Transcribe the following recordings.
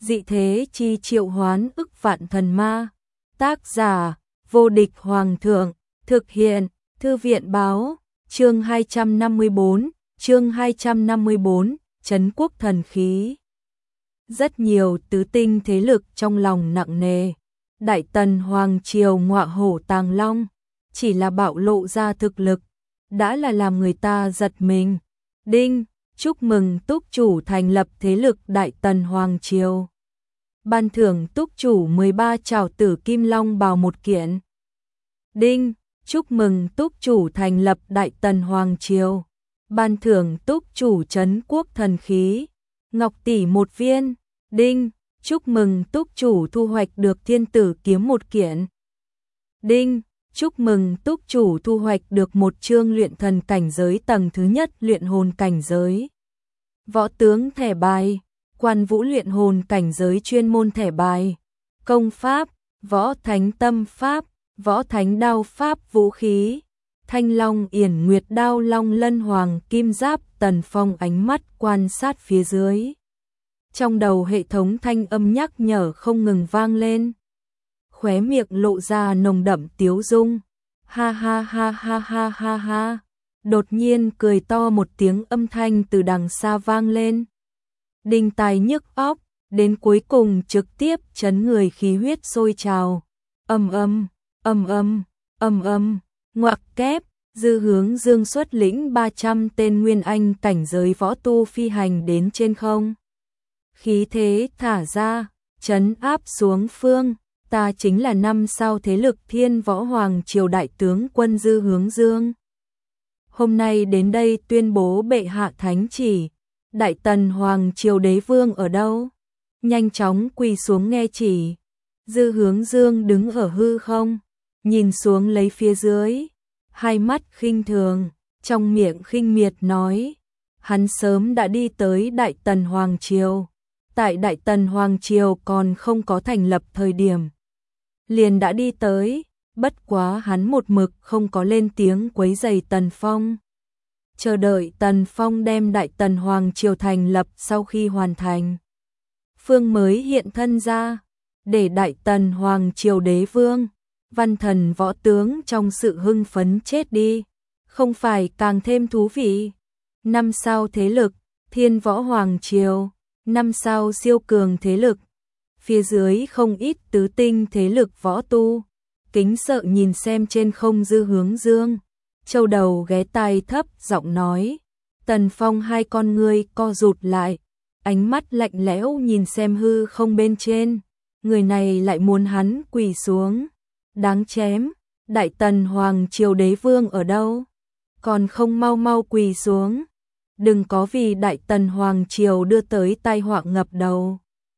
dị thế chi triệu hoán ức vạn thần ma. Tác giả, vô địch hoàng thượng, thực hiện, thư viện báo, chương 254, Trấn quốc thần khí. Rất nhiều tứ tinh thế lực trong lòng nặng nề. Đại Tần Hoàng Triều ngọa hổ tàng long, chỉ là bạo lộ ra thực lực, đã là làm người ta giật mình. Đinh, chúc mừng túc chủ thành lập thế lực Đại Tần Hoàng Triều. Ban thưởng túc chủ 13 trảo tử kim long bào một kiện. Đinh, chúc mừng túc chủ thành lập Đại Tần Hoàng Triều. Ban thưởng túc chủ trấn quốc thần khí, ngọc tỷ một viên. Đinh, chúc mừng túc chủ thu hoạch được thiên tử kiếm một kiện. Đinh, chúc mừng túc chủ thu hoạch được một chương luyện thần cảnh giới tầng thứ nhất luyện hồn cảnh giới. Võ tướng thẻ bài, quan vũ luyện hồn cảnh giới chuyên môn thẻ bài, công pháp, võ thánh tâm pháp, võ thánh đao pháp vũ khí, thanh long yển nguyệt đao long lân hoàng kim giáp. Tần Phong ánh mắt quan sát phía dưới. Trong đầu hệ thống thanh âm nhắc nhở không ngừng vang lên. Khóe miệng lộ ra nồng đậm tiếu dung. Ha ha ha ha ha ha ha. Đột nhiên cười to một tiếng âm thanh từ đằng xa vang lên. Đinh tai nhức óc, đến cuối cùng trực tiếp chấn người khí huyết sôi trào. Ầm ầm, ầm ầm, ầm ầm, ngoặc kép. Dư Hướng Dương xuất lĩnh 300 tên nguyên anh cảnh giới võ tu phi hành đến trên không. Khí thế thả ra, trấn áp xuống phương, ta chính là 5 sao thế lực Thiên Võ Hoàng Triều đại tướng quân Dư Hướng Dương. Hôm nay đến đây tuyên bố bệ hạ thánh chỉ, Đại Tần Hoàng Triều đế vương ở đâu? Nhanh chóng quỳ xuống nghe chỉ. Dư Hướng Dương đứng ở hư không, nhìn xuống lấy phía dưới. Hai mắt khinh thường, trong miệng khinh miệt nói, hắn sớm đã đi tới Đại Tần Hoàng Triều. Tại Đại Tần Hoàng Triều còn không có thành lập thời điểm, liền đã đi tới, bất quá hắn một mực không có lên tiếng quấy rầy Tần Phong. Chờ đợi Tần Phong đem Đại Tần Hoàng Triều thành lập sau khi hoàn thành, phương mới hiện thân ra, để Đại Tần Hoàng Triều đế vương, văn thần võ tướng trong sự hưng phấn chết đi, không phải càng thêm thú vị. 5 sao thế lực, Thiên Võ Hoàng Triều, 5 sao siêu cường thế lực, phía dưới không ít tứ tinh thế lực võ tu, kính sợ nhìn xem trên không Dư Hướng Dương, châu đầu ghé tai thấp giọng nói. Tần Phong hai con ngươi co rụt lại, ánh mắt lạnh lẽo nhìn xem hư không bên trên, người này lại muốn hắn quỳ xuống. Đáng chém, Đại Tần Hoàng Triều đế vương ở đâu? Còn không mau mau quỳ xuống. Đừng có vì Đại Tần Hoàng Triều đưa tới tai họa ngập đầu.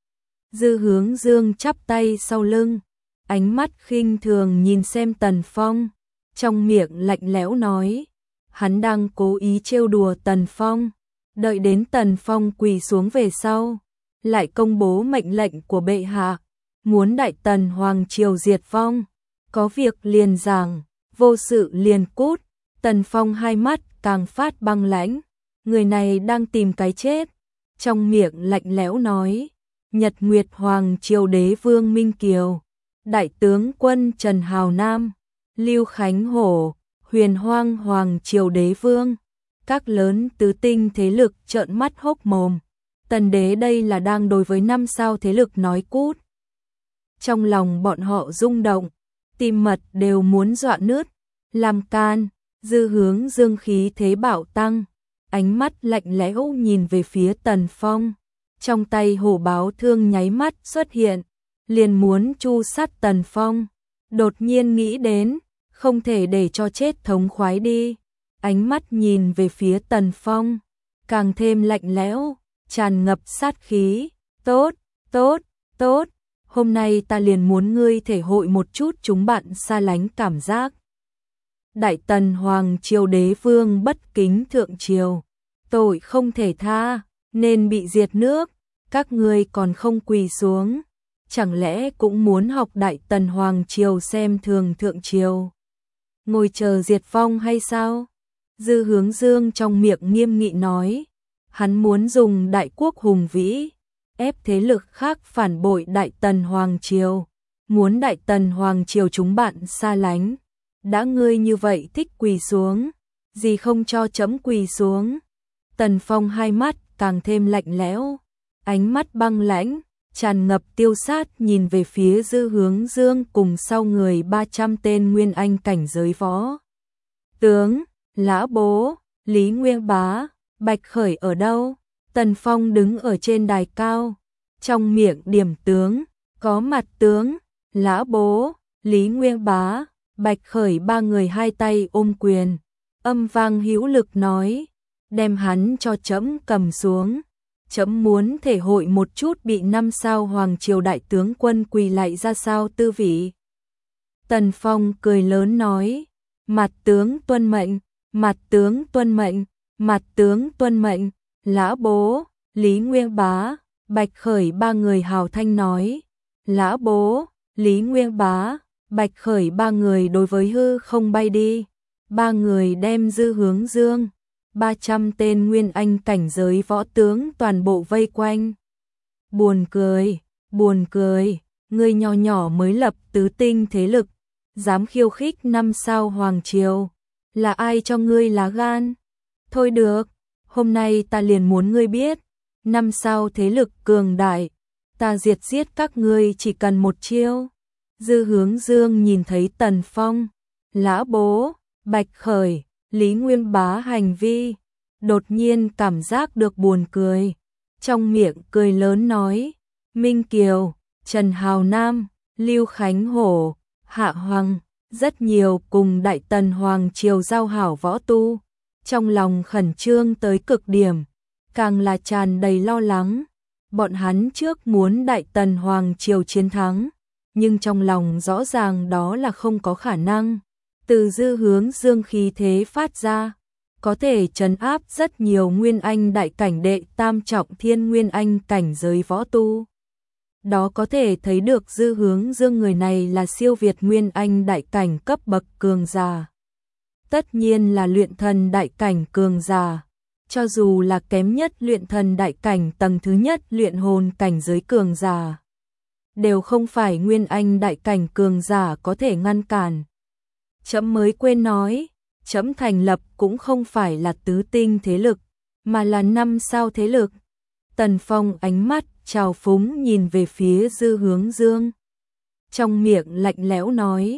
Dư Hướng Dương chắp tay sau lưng, ánh mắt khinh thường nhìn xem Tần Phong, trong miệng lạnh lẽo nói, hắn đang cố ý trêu đùa Tần Phong, đợi đến Tần Phong quỳ xuống về sau, lại công bố mệnh lệnh của bệ hạ, muốn Đại Tần Hoàng Triều diệt vong. Có việc liền giảng, vô sự liền cút. Tần Phong hai mắt càng phát băng lãnh, người này đang tìm cái chết. Trong miệng lạnh lẽo nói, Nhật Nguyệt Hoàng Triều đế vương Minh Kiều, đại tướng quân Trần Hào Nam, Lưu Khánh Hổ, Huyền Hoang Hoàng Triều đế vương, các lớn tứ tinh thế lực trợn mắt hốc mồm. Tần đế đây là đang đối với 5 sao thế lực nói cút. Trong lòng bọn họ rung động, tim mật đều muốn dọa nứt. Làm can, Dư Hướng Dương khí thế bạo tăng, ánh mắt lạnh lẽo nhìn về phía Tần Phong, trong tay hổ báo thương nháy mắt xuất hiện, liền muốn chu sát Tần Phong. Đột nhiên nghĩ đến, không thể để cho chết thống khoái đi, ánh mắt nhìn về phía Tần Phong, càng thêm lạnh lẽo, tràn ngập sát khí. Tốt, tốt, tốt, hôm nay ta liền muốn ngươi thể hội một chút chúng bạn xa lánh cảm giác. Đại Tần Hoàng Triều đế vương bất kính thượng triều, tội không thể tha, nên bị diệt nước, các ngươi còn không quỳ xuống, chẳng lẽ cũng muốn học Đại Tần Hoàng Triều xem thường thượng triều, ngồi chờ diệt vong hay sao? Dư Hướng Dương trong miệng nghiêm nghị nói, hắn muốn dùng đại quốc hùng vĩ, ép thế lực khác phản bội Đại Tần Hoàng Triều, muốn Đại Tần Hoàng Triều chúng bạn xa lánh. Đã ngươi như vậy thích quỳ xuống, gì không cho trẫm quỳ xuống. Tần Phong hai mắt càng thêm lạnh lẽo, ánh mắt băng lãnh, tràn ngập tiêu sát nhìn về phía Dư Hướng Dương cùng sau người 300 tên nguyên anh cảnh giới võ tướng. Lã bố, Lý Nguyên Bá, Bạch Khởi ở đâu? Tần Phong đứng ở trên đài cao, trong miệng điểm tướng, có mặt tướng, Lã bố, Lý Nguyên Bá, Bạch Khởi ba người hai tay ôm quyền, âm vang hữu lực nói, đem hắn cho trẫm cầm xuống. Trẫm muốn thể hội một chút bị 5 sao Hoàng Triều đại tướng quân quỳ lạy ra sao tư vị. Tần Phong cười lớn nói, mặt tướng tuân mệnh, mặt tướng tuân mệnh, mặt tướng tuân mệnh. Lã bố, Lý Nguyên Bá, Bạch Khởi ba người hào thanh nói, Lã bố, Lý Nguyên Bá, Bạch Khởi ba người đối với hư không bay đi. Ba người đem Dư Hướng Dương, 300 tên nguyên anh cảnh giới võ tướng toàn bộ vây quanh. Buồn cười, ngươi nho nhỏ mới lập tứ tinh thế lực, dám khiêu khích 5 sao Hoàng Triều, là ai cho ngươi lá gan? Thôi được, hôm nay ta liền muốn ngươi biết, 5 sao thế lực cường đại, ta diệt giết các ngươi chỉ cần một chiêu. Dư Hướng Dương nhìn thấy Tần Phong, Lã bố, Bạch Khởi, Lý Nguyên Bá hành vi, đột nhiên cảm giác được buồn cười, trong miệng cười lớn nói, Minh Kiều, Trần Hào Nam, Lưu Khánh Hổ, Hạ Hoàng, rất nhiều cùng Đại Tần Hoàng Triều giao hảo võ tu, trong lòng khẩn trương tới cực điểm, càng là tràn đầy lo lắng. Bọn hắn trước muốn Đại Tần Hoàng Triều chiến thắng, nhưng trong lòng rõ ràng đó là không có khả năng. Từ Dư Hướng Dương khí thế phát ra, có thể trấn áp rất nhiều nguyên anh đại cảnh đệ tam trọng thiên nguyên anh cảnh giới võ tu. Đó có thể thấy được Dư Hướng Dương người này là siêu việt nguyên anh đại cảnh cấp bậc cường giả. Tất nhiên là luyện thần đại cảnh cường giả, cho dù là kém nhất luyện thần đại cảnh tầng thứ nhất luyện hồn cảnh giới cường giả, đều không phải nguyên anh đại cảnh cường giả có thể ngăn cản. Trẫm mới quên nói, trẫm thành lập cũng không phải là tứ tinh thế lực, mà là 5 sao thế lực. Tần Phong ánh mắt trào phúng nhìn về phía Dư Hướng Dương, trong miệng lạnh lẽo nói,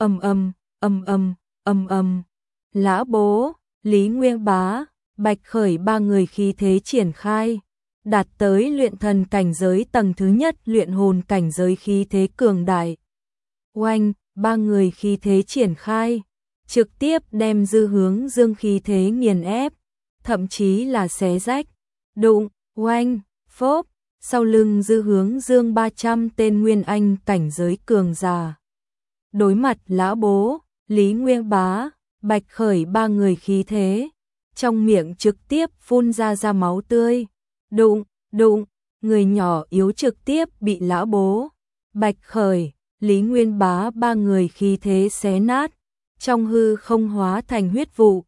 ầm. Lã bố, Lý Nguyên Bá, Bạch Khởi ba người khí thế triển khai, đạt tới luyện thần cảnh giới tầng thứ nhất luyện hồn cảnh giới khí thế cường đại. Oanh, ba người khí thế triển khai, trực tiếp đem Dư Hướng Dương khí thế nghiền ép, thậm chí là xé rách. Đụng, oanh, phốp, sau lưng Dư Hướng Dương 300 tên nguyên anh cảnh giới cường giả. Đối mặt Lã bố, Lý Nguyên Bá, Bạch Khởi ba người khí thế, trong miệng trực tiếp phun ra máu tươi. Đụng, người nhỏ yếu trực tiếp bị Lã bố, Bạch Khởi, Lý Nguyên Bá ba người khí thế xé nát, trong hư không hóa thành huyết vụ.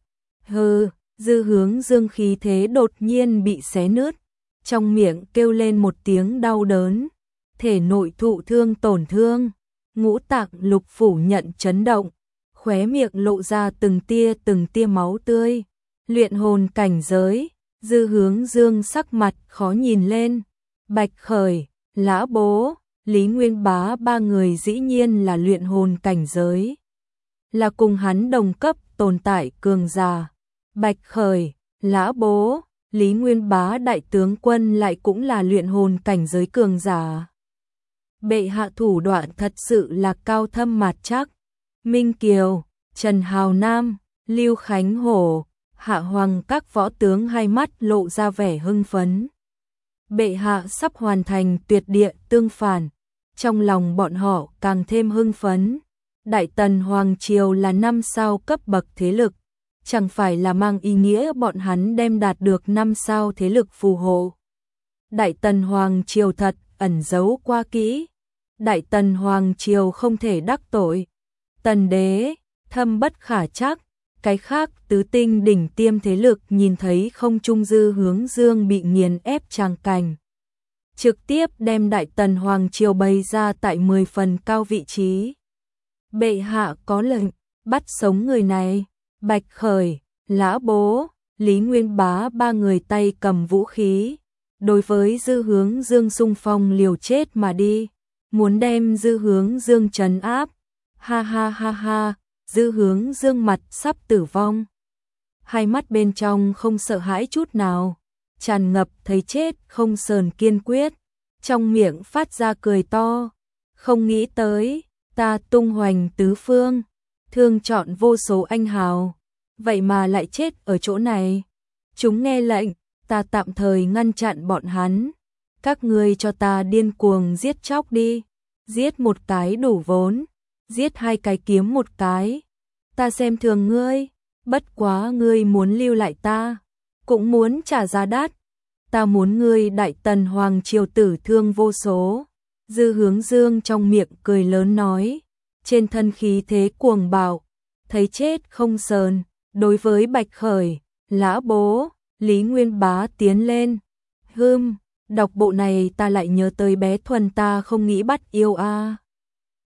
Dư Hướng Dương khí thế đột nhiên bị xé nứt, trong miệng kêu lên một tiếng đau đớn, thể nội thụ thương tổn thương, ngũ tạng lục phủ nhận chấn động, khóe miệng lộ ra từng tia máu tươi. Luyện hồn cảnh giới, Dư Hướng Dương sắc mặt khó nhìn lên. Bạch Khởi, Lã bố, Lý Nguyên Bá ba người dĩ nhiên là luyện hồn cảnh giới, là cùng hắn đồng cấp tồn tại cường giả. Bạch Khởi, Lã bố, Lý Nguyên Bá đại tướng quân lại cũng là luyện hồn cảnh giới cường giả. Bệ hạ thủ đoạn thật sự là cao thâm mạt chắc. Minh Kiều, Trần Hào Nam, Lưu Khánh Hổ, Hạ Hoàng các võ tướng hai mắt lộ ra vẻ hưng phấn. Bệ hạ sắp hoàn thành tuyệt địa tương phản, trong lòng bọn họ càng thêm hưng phấn. Đại Tần Hoàng Triều là 5 sao cấp bậc thế lực, chẳng phải là mang ý nghĩa bọn hắn đem đạt được 5 sao thế lực phù hộ. Đại Tần Hoàng Triều thật ẩn giấu qua kỹ, Đại Tần Hoàng Triều không thể đắc tội. Tần đế, thâm bất khả chắc. Cái khác tứ tinh đỉnh tiêm thế lực nhìn thấy không trung Dư Hướng Dương bị nghiền ép tràng cảnh, trực tiếp đem Đại Tần Hoàng Triều bày ra tại 10 phần cao vị trí. Bệ hạ có lệnh, bắt sống người này. Bạch Khởi, Lã Bố, Lý Nguyên Bá ba người tay cầm vũ khí, đối với Dư Hướng Dương xung phong liều chết mà đi, muốn đem Dư Hướng Dương trấn áp. Ha ha ha ha, Dư Hướng Dương mặt sắp tử vong. Hai mắt bên trong không sợ hãi chút nào, tràn ngập thấy chết không sờn kiên quyết, trong miệng phát ra cười to. Không nghĩ tới, ta tung hoành tứ phương, thương chọn vô số anh hào, vậy mà lại chết ở chỗ này. Chúng nghe lệnh, ta tạm thời ngăn chặn bọn hắn. Các ngươi cho ta điên cuồng giết chóc đi, giết một cái đủ vốn, giết hai cái kiếm một cái. Ta xem thường ngươi, bất quá ngươi muốn lưu lại ta, cũng muốn trả giá đắt. Ta muốn ngươi Đại Tần Hoàng Triều tử thương vô số. Dư Hướng Dương trong miệng cười lớn nói, trên thân khí thế cuồng bạo, thấy chết không sờn, đối với Bạch Khởi, Lã Bố, Lý Nguyên Bá tiến lên. Đọc bộ này ta lại nhớ tới bé Thuần ta không nghĩ bắt yêu a.